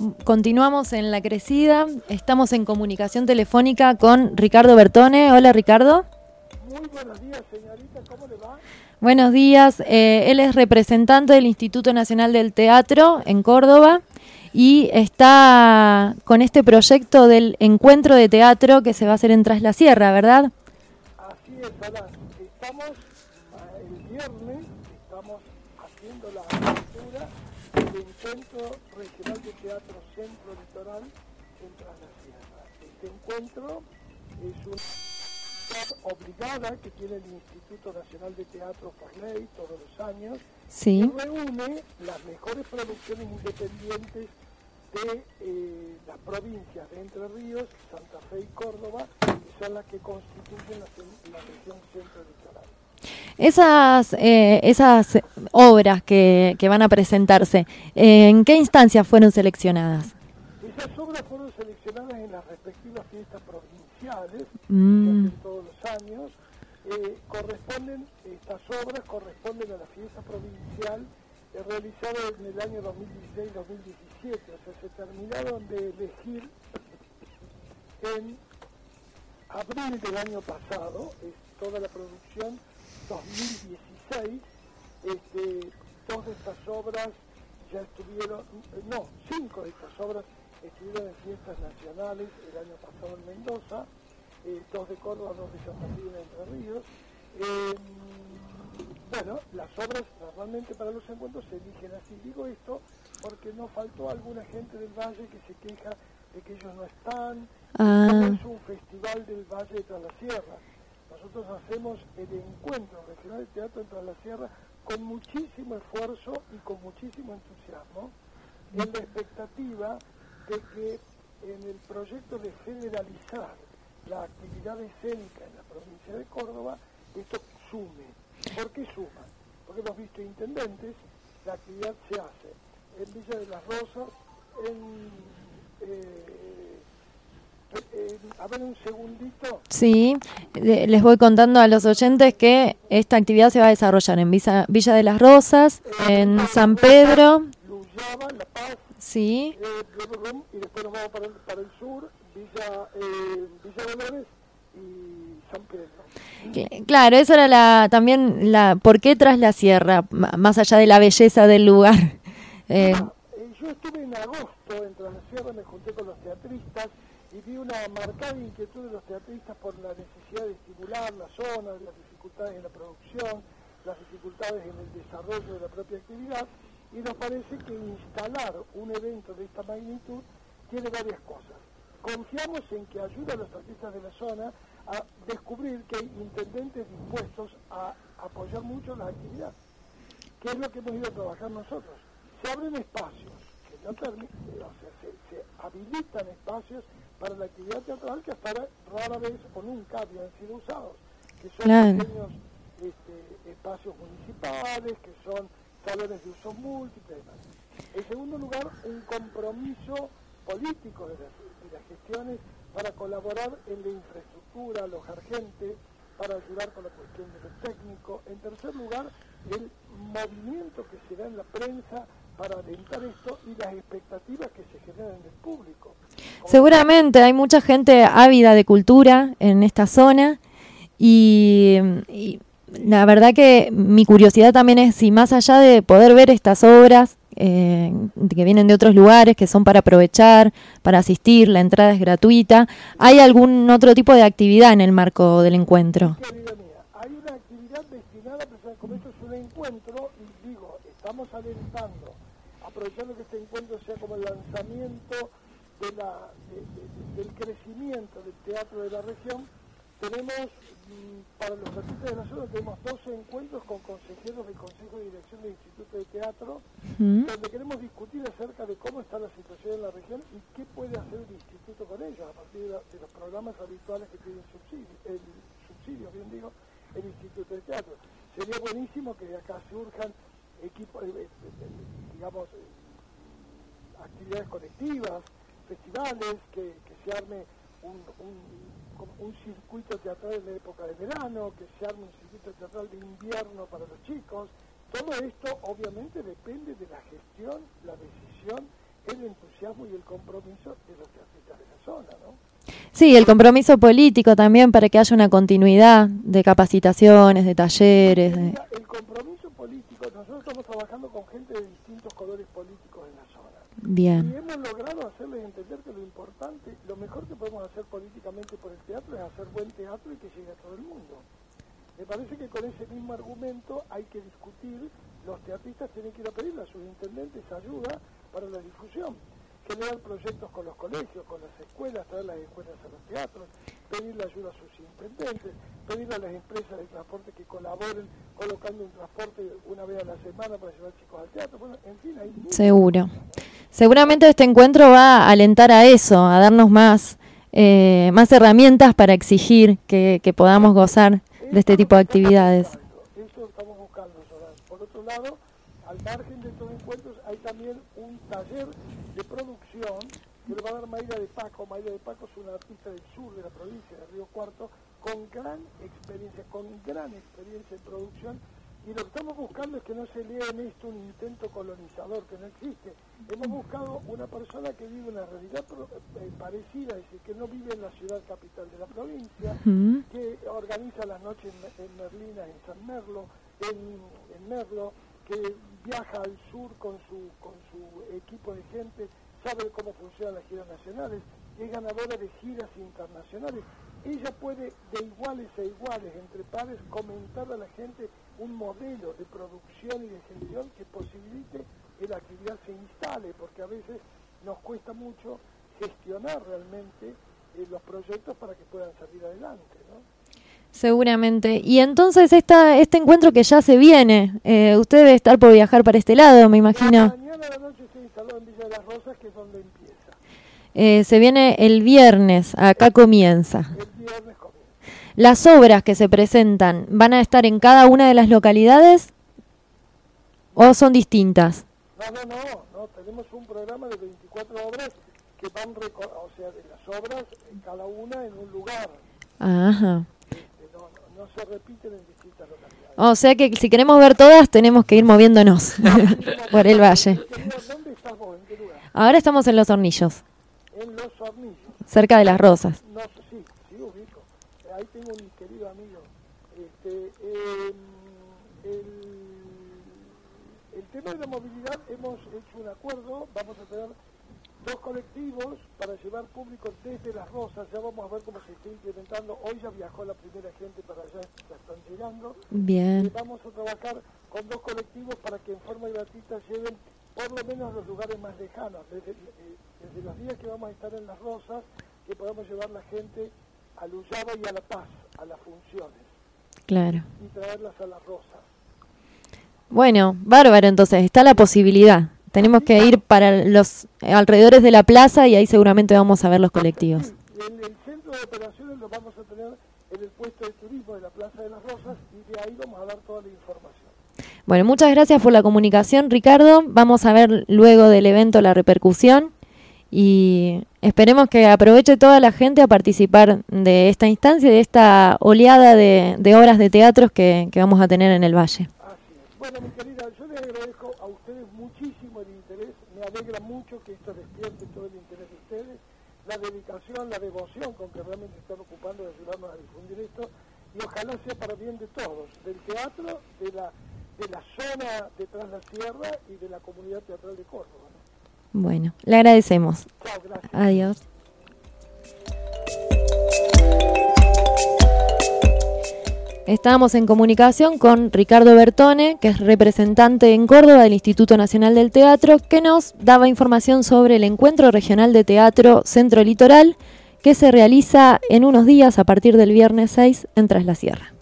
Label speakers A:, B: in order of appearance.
A: Continuamos en La Crecida, estamos en comunicación telefónica con Ricardo Bertone. Hola, Ricardo.
B: Muy buenos días, señorita, ¿cómo le va?
A: Buenos días, él es representante del Instituto Nacional del Teatro en Córdoba y está con este proyecto del encuentro de teatro que se va a hacer en Tras la Sierra, ¿verdad?
B: Así es, Ana. Estamos el viernes, estamos haciendo la apertura del Encuentro Regional de Teatro Centro Litoral en Tras la Sierra. Este encuentro es una obligada que tiene el Instituto Nacional de Teatro por ley todos los años,
A: Sí.
B: que reúne las mejores producciones independientes de las provincias de Entre Ríos, Santa Fe y Córdoba, que son las que constituyen la región centro litoral.
A: Esas obras que van a presentarse, ¿en qué instancias fueron seleccionadas?
B: Esas obras fueron seleccionadas en las respectivas fiestas provinciales, que se hacen todos los años. Estas obras corresponden a la fiesta provincial realizada en el año 2016-2017, o sea, se terminaron de elegir en abril del año pasado, es toda la producción 2016, dos de estas obras ya estuvieron, cinco de estas obras estuvieron en fiestas nacionales el año pasado en Mendoza, dos de Córdoba, dos de Santa Fe y una de Entre Ríos. Bueno, las obras normalmente para los encuentros se eligen así. Digo esto porque no faltó alguna gente del Valle que se queja de que ellos no están. No es un festival del Valle de Tras la Sierra. Nosotros hacemos el encuentro regional de teatro en Tras la Sierra con muchísimo esfuerzo y con muchísimo entusiasmo, en la expectativa de que en el proyecto de federalizar la actividad escénica en la provincia de Córdoba, esto sume. ¿Por qué suma? Porque hemos visto intendentes, la actividad se hace en Villa de las Rosas, a ver un segundito.
A: Sí, les voy contando a los oyentes que esta actividad se va a desarrollar en Villa de las Rosas, en San Pedro,
B: Luyaba, La Paz,
A: sí,
B: y después nos vamos para el sur, Villa Dolores y San Pedro.
A: Claro, eso era también ¿por qué Tras la Sierra? Más allá de la belleza del lugar.
B: Yo estuve en agosto en Tras la Sierra, me junté con los teatristas y vi una marcada inquietud de los teatristas por la necesidad de estimular la zona, las dificultades en la producción, las dificultades en el desarrollo de la propia actividad, y nos parece que instalar un evento de esta magnitud tiene varias cosas. Confiamos en que ayuda a los artistas de la zona a descubrir que hay intendentes dispuestos a apoyar mucho la actividad, que es lo que hemos ido a trabajar nosotros. Se abren espacios, se habilitan espacios para la actividad teatral que hasta ahora rara vez o nunca habían sido usados, que son pequeños espacios municipales, que son salones de uso múltiple. En segundo lugar, un compromiso político de las gestiones para colaborar en la infraestructura, alojar gente, para ayudar con la cuestión de lo técnico. En tercer lugar, el movimiento que se da en la prensa para alentar esto y las expectativas que se generan en el público.
A: Seguramente hay mucha gente ávida de cultura en esta zona y la verdad que mi curiosidad también es si más allá de poder ver estas obras que vienen de otros lugares, que son para aprovechar, para asistir, la entrada es gratuita, ¿hay algún otro tipo de actividad en el marco del encuentro?
B: Querida mía, hay una actividad destinada, como esto es un encuentro, y digo, estamos alentando, aprovechando que este encuentro sea como el lanzamiento del crecimiento del teatro de la región. Tenemos, para los artistas de la zona, tenemos 12 encuentros con consejeros del Consejo de Dirección del Instituto de Teatro, donde queremos discutir acerca de cómo está la situación en la región y qué puede hacer el Instituto con ellos, a partir de los programas habituales que tiene subsidios, el Instituto de Teatro. Sería buenísimo que de acá surjan equipos, actividades colectivas, festivales, que se arme un circuito teatral en la época de verano, que se arme un circuito teatral de invierno para los chicos. Todo esto obviamente depende de la gestión, la decisión, el entusiasmo entusiasmo y el compromiso de los teatristas de la zona, ¿no?
A: Sí, el compromiso político también para que haya una continuidad de capacitaciones, de talleres.
B: El compromiso político, nosotros estamos trabajando con gente de distintos colores políticos en la zona.
A: Bien.
B: Y hemos logrado hacerles entender que lo importante, lo mejor que podemos hacer políticamente por el teatro es hacer buen teatro y que llegue a todo el mundo. Me parece que con ese mismo argumento hay que discutir, los teatristas tienen que ir a pedirle a sus intendentes ayuda para la difusión, generar proyectos con los colegios, con las escuelas, traer las escuelas a los teatros, pedirle ayuda a sus intendentes, pedirle a las empresas de transporte que colaboren colocando un transporte una vez a la semana para llevar chicos al teatro. Bueno, en fin, hay
A: seguro. Seguramente este encuentro va a alentar a eso, a darnos más herramientas para exigir que podamos gozar de este tipo de actividades.
B: Eso estamos buscando, Soraya. Por otro lado, al margen de estos encuentros hay también un taller de producción que le va a dar Mayra de Paco. Mayra de Paco es una artista del sur de la provincia de Río Cuarto con gran experiencia en producción, y lo que estamos buscando es que no se lea en esto un intento colonizador que no existe. Hemos buscado una persona que vive una realidad parecida, es decir, que no vive en la ciudad capital de la provincia, que organiza las noches en Merlinas, en San Merlo, en Merlo, que viaja al sur con su equipo de gente, sabe cómo funcionan las giras nacionales, es ganadora de giras internacionales. Ella puede, de iguales a iguales, entre pares, comentar a la gente un modelo de producción y de gestión que posibilite que la actividad se instale, porque a veces nos cuesta mucho gestionar realmente los proyectos para que puedan salir adelante, ¿no?
A: Seguramente. Y entonces este encuentro que ya se viene, usted debe estar por viajar para este lado, me imagino.
B: Mañana a la noche se instaló en Villa de las Rosas, que es donde empieza.
A: Se viene el viernes, acá comienza.
B: El viernes comienza.
A: ¿Las obras que se presentan van a estar en cada una de las localidades o son distintas?
B: No, tenemos un programa de 24 obras que van, de las obras, cada una en un lugar.
A: Ajá.
B: No se repiten en distintas localidades.
A: O sea que si queremos ver todas, tenemos que ir moviéndonos por el valle.
B: ¿Dónde estás vos? ¿En qué lugar?
A: Ahora estamos en Los Hornillos.
B: En Los Hornillos.
A: Cerca de Las Rosas.
B: No, sí, ubico. Ahí tengo un querido amigo. El tema de la movilidad, hemos hecho un acuerdo, vamos a tener 2 colectivos para llevar público desde Las Rosas. Ya vamos a ver cómo se está implementando. Hoy ya viajó la primera gente para allá, ya están llegando.
A: Bien.
B: Vamos a trabajar con 2 colectivos para que en forma gratuita lleven por lo menos los lugares más lejanos. Desde los días que vamos a estar en Las Rosas, que podamos llevar la gente a Luyaba y a La Paz, a las funciones.
A: Claro.
B: Y traerlas a Las Rosas.
A: Bueno, bárbaro, entonces está la posibilidad. Tenemos que ir para los alrededores de la plaza y ahí seguramente vamos a ver los colectivos.
B: Sí, el centro de operaciones lo vamos a tener en el puesto de turismo de la Plaza de Las Rosas, y de ahí vamos a dar toda la información.
A: Bueno, muchas gracias por la comunicación, Ricardo. Vamos a ver luego del evento la repercusión y esperemos que aproveche toda la gente a participar de esta instancia y de esta oleada de obras de teatros que vamos a tener en el Valle.
B: Así es. Bueno, mi querida, yo les agradezco a ustedes muchísimo el interés. Me alegra mucho que esto despierte todo el interés de ustedes, la dedicación, la devoción con que realmente están ocupando de ayudarnos a difundir esto, y ojalá sea para bien de todos, del teatro, de la zona de Tras la Sierra y de la comunidad teatral de Córdoba, ¿no?
A: Bueno, le agradecemos.
B: Chao, gracias.
A: Adiós. Estábamos en comunicación con Ricardo Bertone, que es representante en Córdoba del Instituto Nacional del Teatro, que nos daba información sobre el Encuentro Regional de Teatro Centro Litoral, que se realiza en unos días a partir del viernes 6 en Tras la Sierra.